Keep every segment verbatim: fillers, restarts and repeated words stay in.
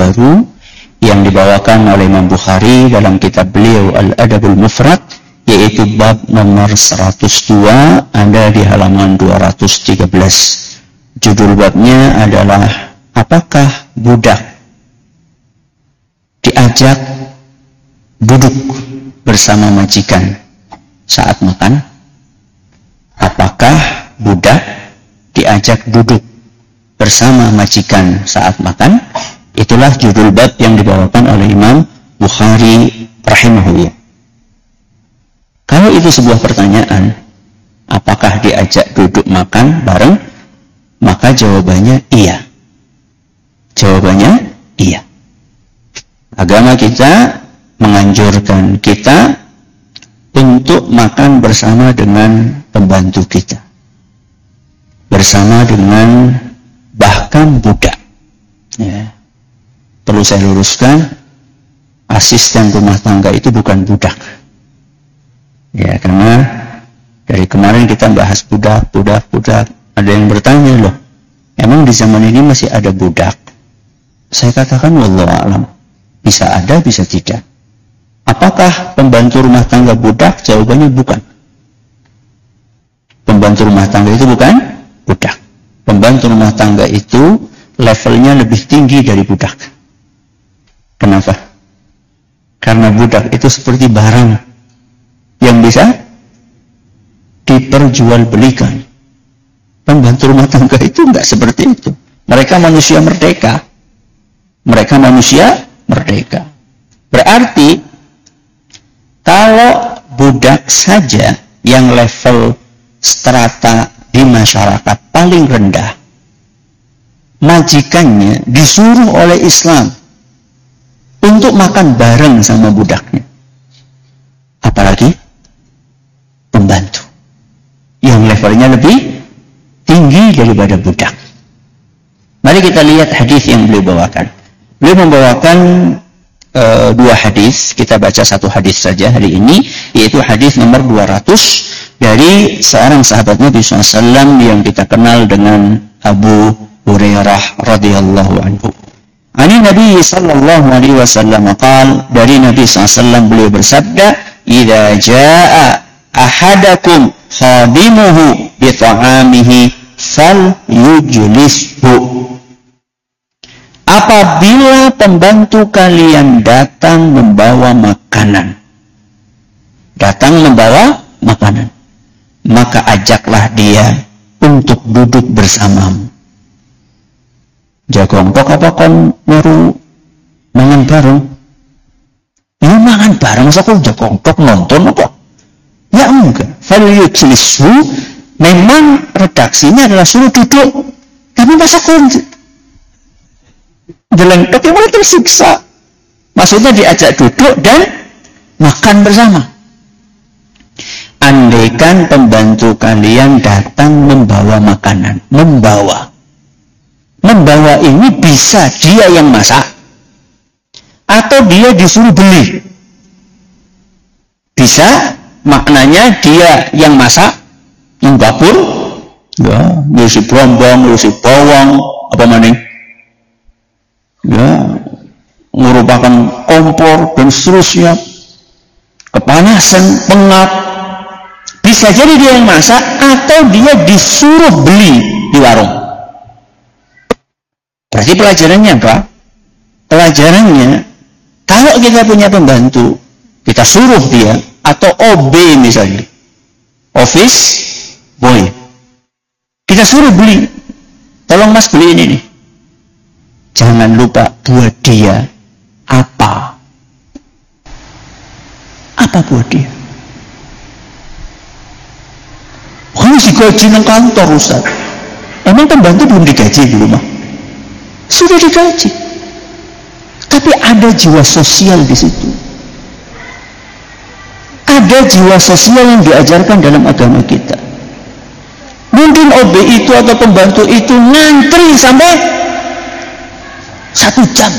baru yang dibawakan oleh Imam Bukhari dalam kitab beliau Al-Adabul Mufrad, yaitu bab nomor seratus dua, ada di halaman dua ratus tiga belas. Judul babnya adalah apakah budak diajak duduk bersama majikan saat makan? Apakah budak diajak duduk bersama majikan saat makan? Itulah judul bab yang dibawakan oleh Imam Bukhari rahimahullah. Kalau itu sebuah pertanyaan, apakah diajak duduk makan bareng? Maka jawabannya iya. Jawabannya iya. Agama kita menganjurkan kita untuk makan bersama dengan pembantu kita, bersama dengan bahkan budak. Ya. Perlu saya luruskan, asisten rumah tangga itu bukan budak. Ya, karena dari kemarin kita bahas budak, budak, budak. Ada yang bertanya, loh, emang di zaman ini masih ada budak? Saya katakan, wallahu a'lam. Bisa ada, bisa tidak. Apakah pembantu rumah tangga budak? Jawabannya bukan. Pembantu rumah tangga itu bukan budak. Pembantu rumah tangga itu levelnya lebih tinggi dari budak. Kenapa? Karena budak itu seperti barang yang bisa diperjualbelikan. Pembantu rumah tangga itu enggak seperti itu. Mereka manusia merdeka. Mereka manusia merdeka. Berarti kalau budak saja yang level strata di masyarakat paling rendah, majikannya disuruh oleh Islam untuk makan bareng sama budaknya. Apalagi pembantu yang levelnya lebih tinggi daripada budak. Mari kita lihat hadis yang beliau bawakan. Beliau membawakan uh, dua hadis. Kita baca satu hadis saja hari ini, yaitu hadis nomor dua ratus dari seorang sahabat Nabi shallallahu alaihi wasallam yang kita kenal dengan Abu Hurairah radhiyallahu anhu. Ani Nabi sallallahu alaihi wasallam qala, dari Nabi sallallahu alaihi wasallam beliau bersabda, "Idza jaa ahadakum khadimuhu bi ta'amihi falyujlishu." Apabila pembantu kalian datang membawa makanan, datang membawa makanan, maka ajaklah dia untuk duduk bersamamu. Jagongkok apa kon meru mangan bareng? Ya mangan bareng, masa kok jagongkok nonton apa? Ya enggak. Falyujlisu memang redaksinya adalah suruh duduk, tapi masa kon jelengkek yang mulai tersiksa. Maksudnya diajak duduk dan makan bersama. Andaikan pembantu kalian datang membawa makanan, membawa Membawa ini bisa dia yang masak atau dia disuruh beli. Bisa maknanya dia yang masak, yang dapur, ya, ngisi brombong, ngisi bawang, apa maning, ya, merupakan kompor dan seterusnya, kepanasan, pengap. Bisa jadi dia yang masak atau dia disuruh beli di warung. Berarti pelajarannya apa? Pelajarannya, kalau kita punya pembantu, kita suruh dia, atau O B misalnya, office boy, kita suruh beli, tolong mas beli ini nih. Jangan lupa buat dia apa? Apa buat dia? Kamu si gaji nang kantor, Ustaz. Emang pembantu belum digaji di rumah? Sudah digaji, tapi ada jiwa sosial di situ. Ada jiwa sosial yang diajarkan dalam agama kita. Mungkin O B itu atau pembantu itu ngantri sampai satu jam.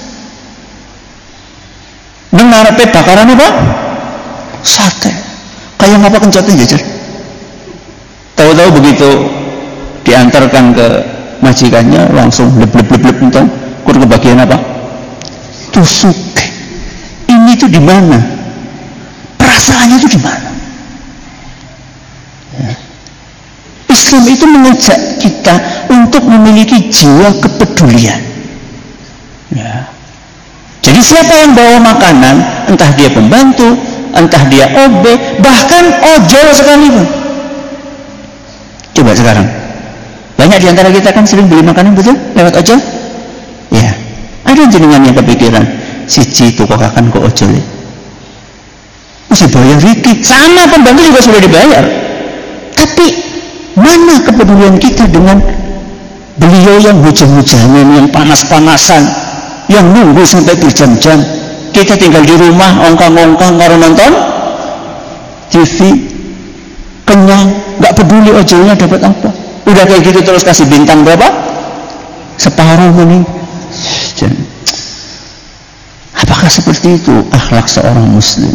Dengar apa bakaran apa? Sate. Kayak apa kencotnya jajar? Tahu-tahu begitu diantarkan ke majikannya langsung bleb bleb bleb bleb entong kur kebagian apa? tusuke. Ini tuh di mana? Perasaannya itu di mana? Ya. Islam itu mengajak kita untuk memiliki jiwa kepedulian. Ya. Jadi siapa yang bawa makanan, entah dia pembantu, entah dia O B, bahkan ojol sekalipun. Coba sekarang, banyak di antara kita kan sering beli makanan, betul? Lewat ojol? Ya. Ada jenengan yang kepikiran, siji tuku kakan ke ojol ya. Masih bayar dikit, sama pembantu juga sudah dibayar. Tapi mana kepedulian kita dengan beliau yang hujan-hujanan, yang panas-panasan, yang nunggu sampai berjam-jam? Kita tinggal di rumah, ongkang-ongkang karo nonton T V, kenyang, nggak peduli ojolnya dapat apa. Udah kayak gitu terus kasih bintang berapa? Separuh mending. Apakah seperti itu akhlak seorang muslim?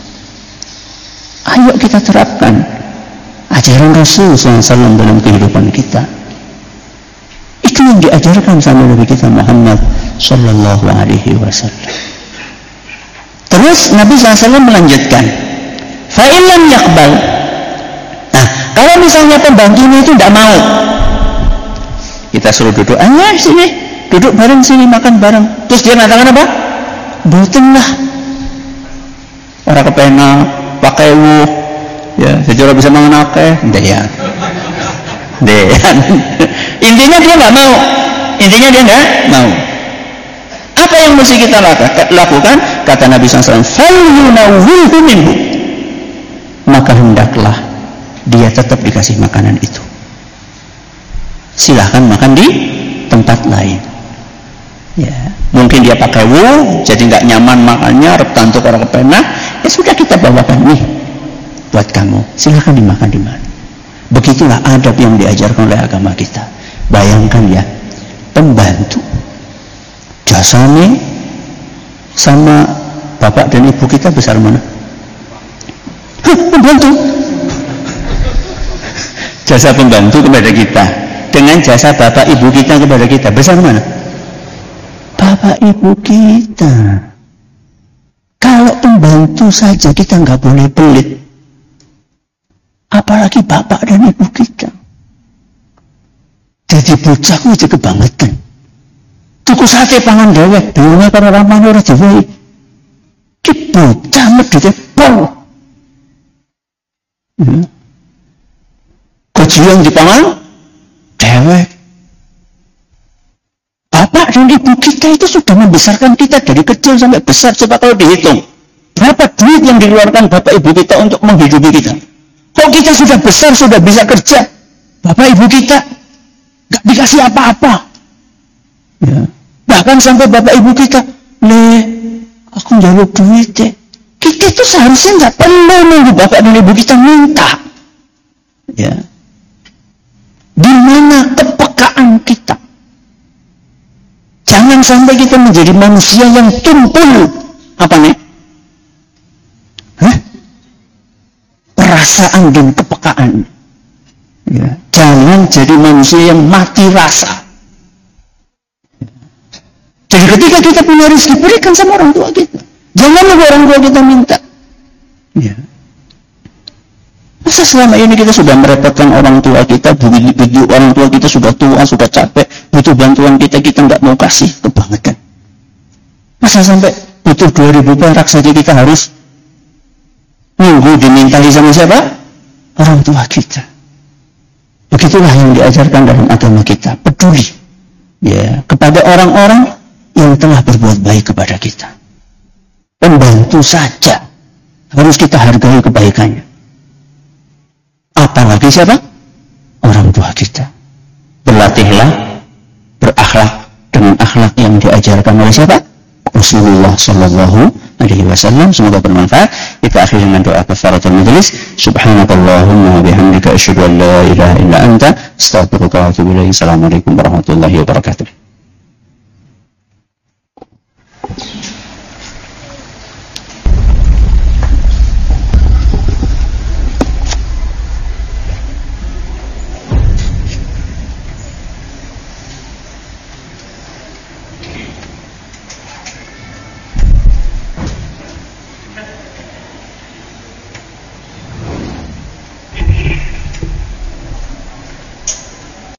Ayo kita terapkan ajaran Rasul shallallahu alaihi wasallam dalam kehidupan kita. Itu yang diajarkan sama Nabi kita Muhammad Sallallahu Alaihi Wasallam. Terus Nabi shallallahu alaihi wasallam melanjutkan, fa'ilam yakbal. Nah, kalau misalnya pembantunya itu tidak mau, kita suruh duduk, ayo sini, duduk bareng sini, makan bareng. Terus dia mengatakan apa? Boten lah. Orang kepena pakai wuh, ya, sejarah bisa mangan akeh, enggak ya. Deh. Intinya dia nggak mau. Intinya dia nggak mau. Apa yang mesti kita lakukan? Kata Nabi shallallahu alaihi wasallam, "Falyunawwilhu minhu." Maka hendaklah dia tetap dikasih makanan itu. Silahkan makan di tempat lain. Ya, mungkin dia pakai wu, jadi nggak nyaman makannya, rep tantuk orang kepena. Ya sudah, kita bawakan nih buat kamu. Silahkan dimakan di mana. Begitulah adab yang diajarkan oleh agama kita. Bayangkan ya, pembantu jasanya sama bapak dan ibu kita besar mana? Hah, pembantu. Jasa pembantu kepada kita dengan jasa bapak ibu kita kepada kita besar mana? Bapak ibu kita. Kalau pembantu saja kita nggak boleh pelit, apalagi bapak dan ibu kita. Jadi bocah ku aja kebangetan. Tuku sate pangan dewek, dhewe karo ramane ora diwehi. Ki bocah medhite pol. Hmm. Gaji yang dipangan dewek. Bapak dan ibu kita itu sudah membesarkan kita dari kecil sampai besar. Coba kalau dihitung, berapa duit yang dikeluarkan bapak ibu kita untuk menghidupi kita? Kok kita sudah besar, sudah bisa kerja, bapak ibu kita gak dikasih apa-apa. Ya. Bahkan sampai bapak ibu kita, le, aku njaluk duit deh. Kita itu seharusnya gak perlu nunggu bapak dan ibu kita minta. Ya. Di mana kepekaan kita? Jangan sampai kita menjadi manusia yang tumpul. Apa nih? Hah? Perasaan dan kepekaan. Ya. Jangan jadi manusia yang mati rasa. Jadi ketika kita punya rezeki, berikan sama orang tua kita. Jangan nunggu orang tua kita minta. Ya. Masa selama ini kita sudah merepotkan orang tua kita, begitu orang tua kita sudah tua, sudah capek, butuh bantuan kita, kita nggak mau kasih, kebangetan. Masa sampai butuh dua ribu perak saja kita harus nunggu dimintai sama siapa? Orang tua kita. Begitulah yang diajarkan dalam agama kita, peduli ya kepada orang-orang yang telah berbuat baik kepada kita. Pembantu saja harus kita hargai kebaikannya. Apalagi siapa? Orang tua kita. Berlatihlah berakhlak dengan akhlak yang diajarkan oleh siapa? Rasulullah Sallallahu Alaihi Wasallam. Semoga bermanfaat. Kita akhiri dengan doa kafaratul majelis. Subhanakallahumma wa bihamdika asyhadu an la ilaha illa anta astaghfiruka wa atubu ilaik. Assalamualaikum warahmatullahi wabarakatuh.